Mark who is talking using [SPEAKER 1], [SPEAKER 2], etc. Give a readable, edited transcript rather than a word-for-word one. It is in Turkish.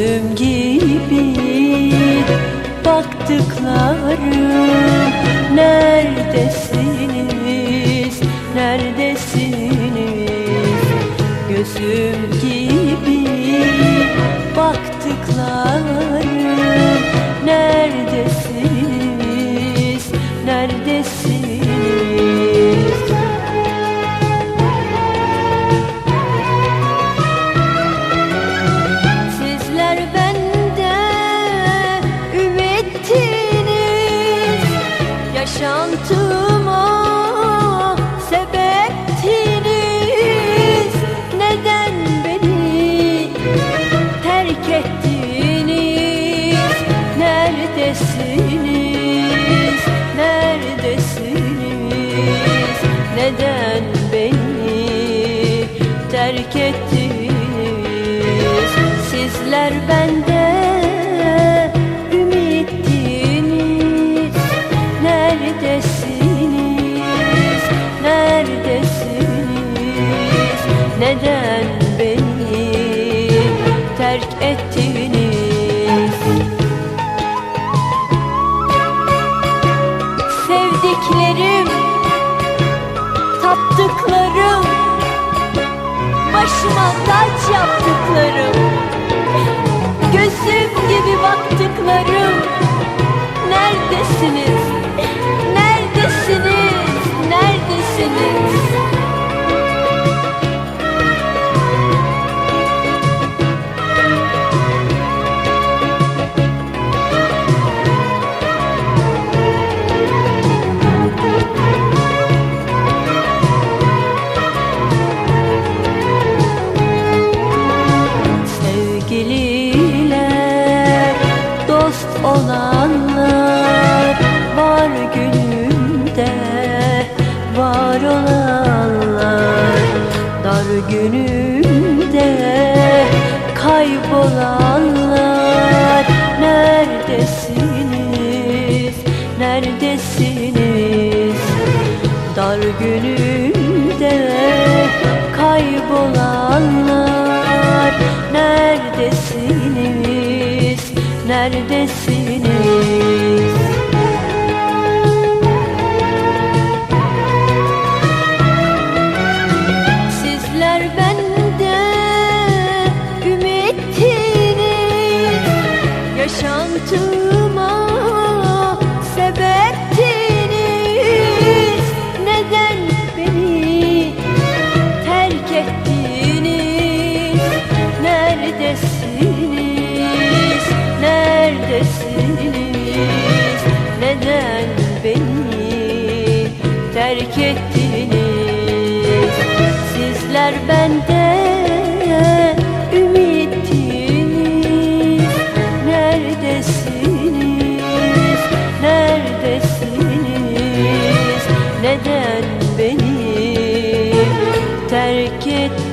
[SPEAKER 1] Gözüm gibi baktıklarım, neredesiniz, neredesiniz? Gözüm gibi baktıklarım, neredesiniz, neredesiniz? Sizler bende ümittiniz, yaşantıma sebeptiniz. Neden beni terk ettiniz? Neredesiniz, neredesiniz? Neden beni terk ettiniz? Sizler bende ümittiniz, neredesiniz, neredesiniz? Neden beni terk ettiniz? Sevdiklerim, taptıklarım, başıma taç yaptıklarım, gözüm gibi baktıklarım, neredesiniz, neredesiniz, neredesiniz? Sevgililer, dost olanlar var günümde, var olanlar. Dar günümde kaybolanlar, neredesiniz, neredesiniz? Dar günümde kaybolanlar, neredesiniz, neredesiniz? Sizler bende ümittiniz, yaşantıma sebeptiniz. Neden beni terk ettiniz? Neredesiniz, neredesiniz? Neden beni terk ettiniz? Sizler bende ümittiniz, neredesiniz, neredesiniz? Neden beni terk ettiniz?